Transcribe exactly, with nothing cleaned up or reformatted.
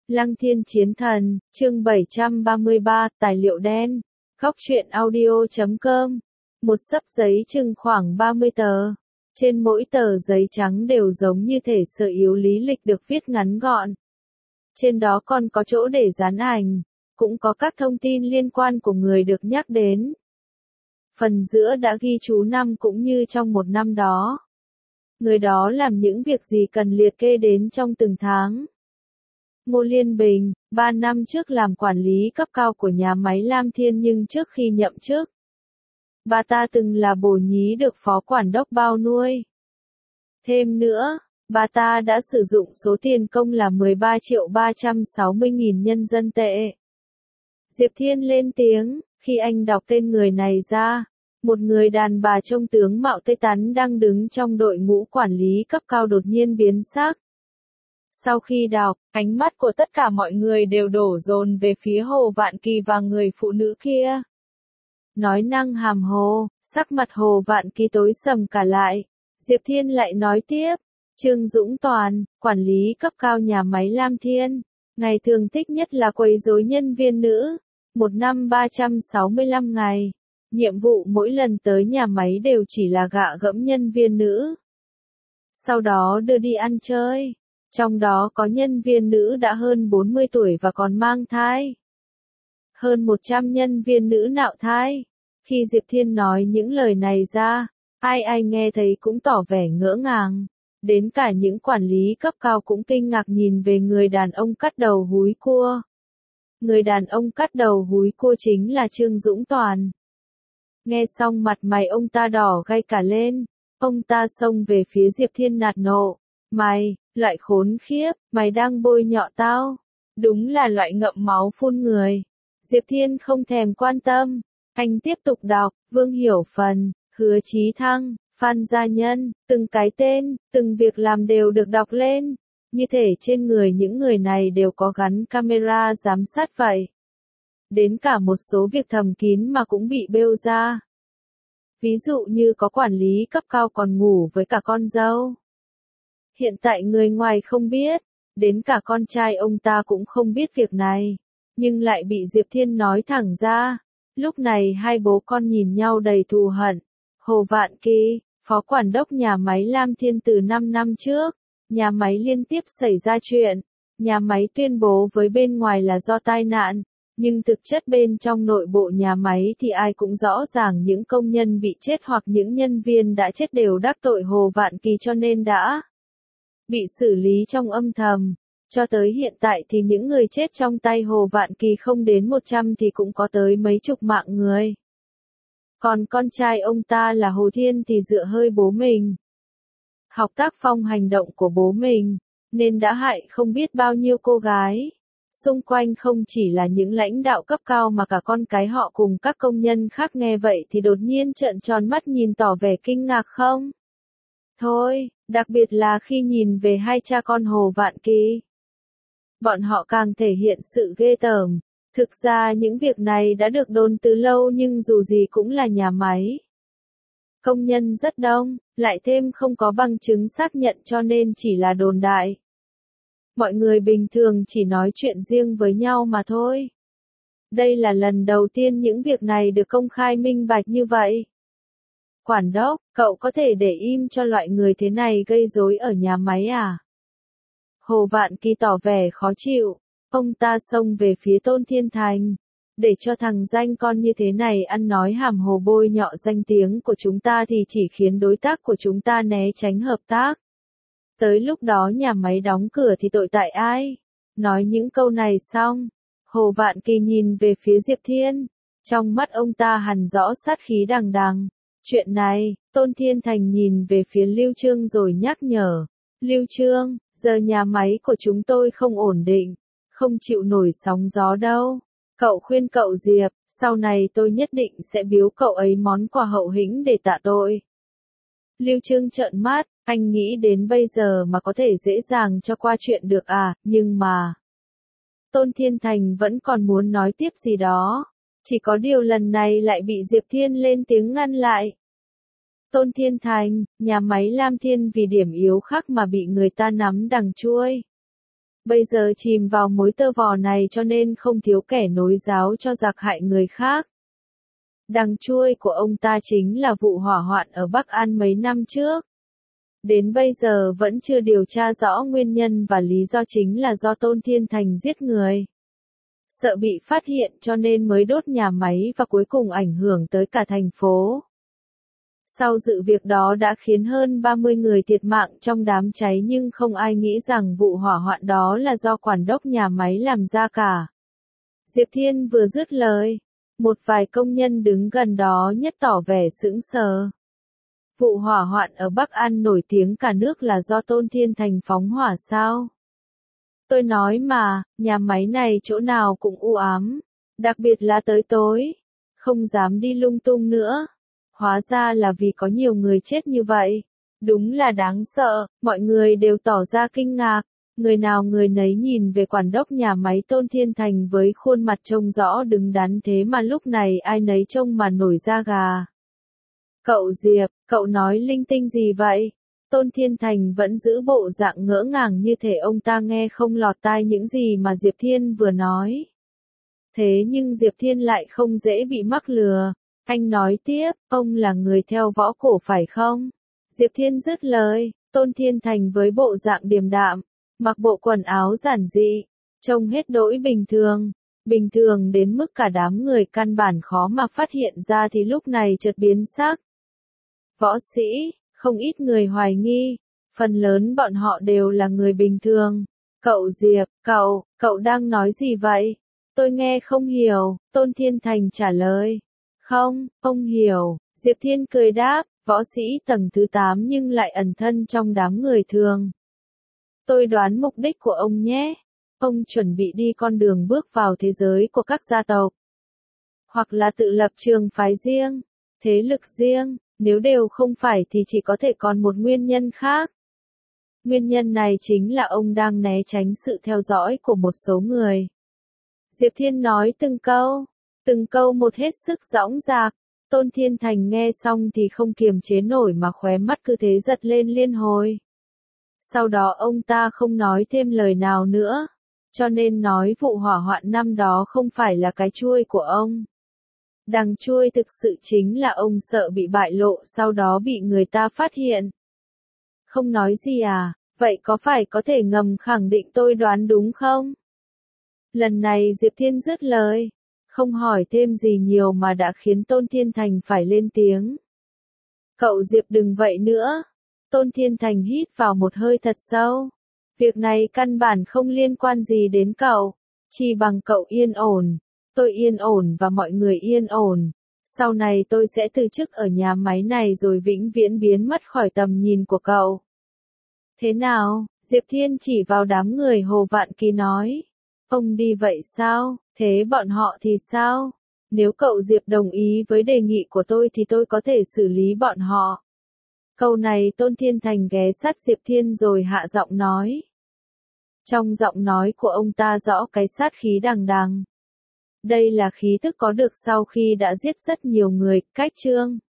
Lăng Thiên Chiến Thần, chương bảy trăm ba mươi ba, tài liệu đen. Góc truyện audio chấm com. Một xấp giấy chừng khoảng ba mươi tờ. Trên mỗi tờ giấy trắng đều giống như thể sơ yếu lý lịch được viết ngắn gọn. Trên đó còn có chỗ để dán ảnh, cũng có các thông tin liên quan của người được nhắc đến. Phần giữa đã ghi chú năm cũng như trong một năm đó. Người đó làm những việc gì cần liệt kê đến trong từng tháng. Ngô Liên Bình, ba năm trước làm quản lý cấp cao của nhà máy Lam Thiên nhưng trước khi nhậm chức, bà ta từng là bổ nhí được phó quản đốc bao nuôi. Thêm nữa, bà ta đã sử dụng số tiền công là mười ba triệu ba trăm sáu mươi nghìn nhân dân tệ. Diệp Thiên lên tiếng, khi anh đọc tên người này ra, một người đàn bà trông tướng mạo tươi tắn đang đứng trong đội ngũ quản lý cấp cao đột nhiên biến sắc. Sau khi đọc, ánh mắt của tất cả mọi người đều đổ dồn về phía Hồ Vạn Kỳ và người phụ nữ kia. Nói năng hàm hồ, sắc mặt Hồ Vạn Kỳ tối sầm cả lại. Diệp Thiên lại nói tiếp, Trương Dũng Toàn, quản lý cấp cao nhà máy Lam Thiên, ngày thường thích nhất là quấy rối nhân viên nữ, một năm ba trăm sáu mươi lăm ngày. Nhiệm vụ mỗi lần tới nhà máy đều chỉ là gạ gẫm nhân viên nữ. Sau đó đưa đi ăn chơi. Trong đó có nhân viên nữ đã hơn bốn mươi tuổi và còn mang thai. Hơn một trăm nhân viên nữ nạo thai. Khi Diệp Thiên nói những lời này ra, ai ai nghe thấy cũng tỏ vẻ ngỡ ngàng. Đến cả những quản lý cấp cao cũng kinh ngạc nhìn về người đàn ông cắt đầu húi cua. Người đàn ông cắt đầu húi cua chính là Trương Dũng Toàn. Nghe xong mặt mày ông ta đỏ gay cả lên, ông ta xông về phía Diệp Thiên nạt nộ. Mày, loại khốn khiếp, mày đang bôi nhọ tao. Đúng là loại ngậm máu phun người. Diệp Thiên không thèm quan tâm. Anh tiếp tục đọc, Vương Hiểu Phần, Hứa Chí Thăng, Phan Gia Nhân, từng cái tên, từng việc làm đều được đọc lên. Như thể trên người những người này đều có gắn camera giám sát vậy. Đến cả một số việc thầm kín mà cũng bị bêu ra. Ví dụ như có quản lý cấp cao còn ngủ với cả con dâu. Hiện tại người ngoài không biết, đến cả con trai ông ta cũng không biết việc này, nhưng lại bị Diệp Thiên nói thẳng ra. Lúc này hai bố con nhìn nhau đầy thù hận. Hồ Vạn Kỳ, phó quản đốc nhà máy Lam Thiên từ năm năm trước, nhà máy liên tiếp xảy ra chuyện, nhà máy tuyên bố với bên ngoài là do tai nạn, nhưng thực chất bên trong nội bộ nhà máy thì ai cũng rõ ràng những công nhân bị chết hoặc những nhân viên đã chết đều đắc tội Hồ Vạn Kỳ cho nên đã bị xử lý trong âm thầm. Cho tới hiện tại thì những người chết trong tay Hồ Vạn Kỳ không đến một trăm thì cũng có tới mấy chục mạng người. Còn con trai ông ta là Hồ Thiên thì dựa hơi bố mình, học tác phong hành động của bố mình, nên đã hại không biết bao nhiêu cô gái. Xung quanh không chỉ là những lãnh đạo cấp cao mà cả con cái họ cùng các công nhân khác nghe vậy thì đột nhiên trợn tròn mắt nhìn tỏ vẻ kinh ngạc không? Thôi, đặc biệt là khi nhìn về hai cha con Hồ Vạn Kỳ. Bọn họ càng thể hiện sự ghê tởm. Thực ra những việc này đã được đồn từ lâu nhưng dù gì cũng là nhà máy. Công nhân rất đông, lại thêm không có bằng chứng xác nhận cho nên chỉ là đồn đại. Mọi người bình thường chỉ nói chuyện riêng với nhau mà thôi. Đây là lần đầu tiên những việc này được công khai minh bạch như vậy. Quản đốc, cậu có thể để im cho loại người thế này gây rối ở nhà máy à? Hồ Vạn Kỳ tỏ vẻ khó chịu, ông ta xông về phía Tôn Thiên Thành. Để cho thằng danh con như thế này ăn nói hàm hồ bôi nhọ danh tiếng của chúng ta thì chỉ khiến đối tác của chúng ta né tránh hợp tác. Tới lúc đó nhà máy đóng cửa thì tội tại ai? Nói những câu này xong, Hồ Vạn Kỳ nhìn về phía Diệp Thiên. Trong mắt ông ta hằn rõ sát khí đằng đằng. Chuyện này, Tôn Thiên Thành nhìn về phía Lưu Trương rồi nhắc nhở. Lưu Trương, giờ nhà máy của chúng tôi không ổn định, không chịu nổi sóng gió đâu. Cậu khuyên cậu Diệp, sau này tôi nhất định sẽ biếu cậu ấy món quà hậu hĩnh để tạ tội. Lưu Trương trợn mắt, anh nghĩ đến bây giờ mà có thể dễ dàng cho qua chuyện được à, nhưng mà... Tôn Thiên Thành vẫn còn muốn nói tiếp gì đó. Chỉ có điều lần này lại bị Diệp Thiên lên tiếng ngăn lại. Tôn Thiên Thành, nhà máy Lam Thiên vì điểm yếu khác mà bị người ta nắm đằng chuôi. bây giờ chìm vào mối tơ vò này cho nên không thiếu kẻ nối giáo cho giặc hại người khác. Đằng chui của ông ta chính là vụ hỏa hoạn ở Bắc An mấy năm trước. Đến bây giờ vẫn chưa điều tra rõ nguyên nhân và lý do chính là do Tôn Thiên Thành giết người. Sợ bị phát hiện cho nên mới đốt nhà máy và cuối cùng ảnh hưởng tới cả thành phố. Sau sự việc đó đã khiến hơn ba mươi người thiệt mạng trong đám cháy nhưng không ai nghĩ rằng vụ hỏa hoạn đó là do quản đốc nhà máy làm ra cả. Diệp Thiên vừa dứt lời, một vài công nhân đứng gần đó nhất tỏ vẻ sững sờ. Vụ hỏa hoạn ở Bắc An nổi tiếng cả nước là do Tôn Thiên Thành phóng hỏa sao? Tôi nói mà, nhà máy này chỗ nào cũng u ám, đặc biệt là tới tối, không dám đi lung tung nữa. Hóa ra là vì có nhiều người chết như vậy. Đúng là đáng sợ, mọi người đều tỏ ra kinh ngạc. Người nào người nấy nhìn về quản đốc nhà máy Tôn Thiên Thành với khuôn mặt trông rõ đứng đắn thế mà lúc này ai nấy trông mà nổi da gà. Cậu Diệp, cậu nói linh tinh gì vậy? Tôn Thiên Thành vẫn giữ bộ dạng ngỡ ngàng như thể ông ta nghe không lọt tai những gì mà Diệp Thiên vừa nói. Thế nhưng Diệp Thiên lại không dễ bị mắc lừa. Anh nói tiếp, ông là người theo võ cổ phải không? Diệp Thiên dứt lời, Tôn Thiên Thành với bộ dạng điềm đạm, mặc bộ quần áo giản dị, trông hết đỗi bình thường. Bình thường đến mức cả đám người căn bản khó mà phát hiện ra thì lúc này chợt biến sắc. Võ sĩ, không ít người hoài nghi, phần lớn bọn họ đều là người bình thường. Cậu Diệp, cậu, cậu đang nói gì vậy? Tôi nghe không hiểu, Tôn Thiên Thành trả lời. Không, ông hiểu, Diệp Thiên cười đáp, võ sĩ tầng thứ tám nhưng lại ẩn thân trong đám người thường. Tôi đoán mục đích của ông nhé. Ông chuẩn bị đi con đường bước vào thế giới của các gia tộc. Hoặc là tự lập trường phái riêng, thế lực riêng, nếu đều không phải thì chỉ có thể còn một nguyên nhân khác. Nguyên nhân này chính là ông đang né tránh sự theo dõi của một số người. Diệp Thiên nói từng câu. Từng câu một hết sức dõng dạc, Tôn Thiên Thành nghe xong thì không kiềm chế nổi mà khóe mắt cứ thế giật lên liên hồi. Sau đó ông ta không nói thêm lời nào nữa, cho nên nói vụ hỏa hoạn năm đó không phải là cái chuôi của ông. Đằng chuôi thực sự chính là ông sợ bị bại lộ sau đó bị người ta phát hiện. Không nói gì à, vậy có phải có thể ngầm khẳng định tôi đoán đúng không? Lần này Diệp Thiên dứt lời. Không hỏi thêm gì nhiều mà đã khiến Tôn Thiên Thành phải lên tiếng. Cậu Diệp đừng vậy nữa. Tôn Thiên Thành hít vào một hơi thật sâu. Việc này căn bản không liên quan gì đến cậu. Chỉ bằng cậu yên ổn. Tôi yên ổn và mọi người yên ổn. Sau này tôi sẽ từ chức ở nhà máy này rồi vĩnh viễn biến mất khỏi tầm nhìn của cậu. Thế nào? Diệp Thiên chỉ vào đám người Hồ Vạn Kỳ nói. Ông đi vậy sao? Thế bọn họ thì sao? Nếu cậu Diệp đồng ý với đề nghị của tôi thì tôi có thể xử lý bọn họ. Câu này Tôn Thiên Thành ghé sát Diệp Thiên rồi hạ giọng nói. Trong giọng nói của ông ta rõ cái sát khí đằng đằng. Đây là khí tức có được sau khi đã giết rất nhiều người, cách chương.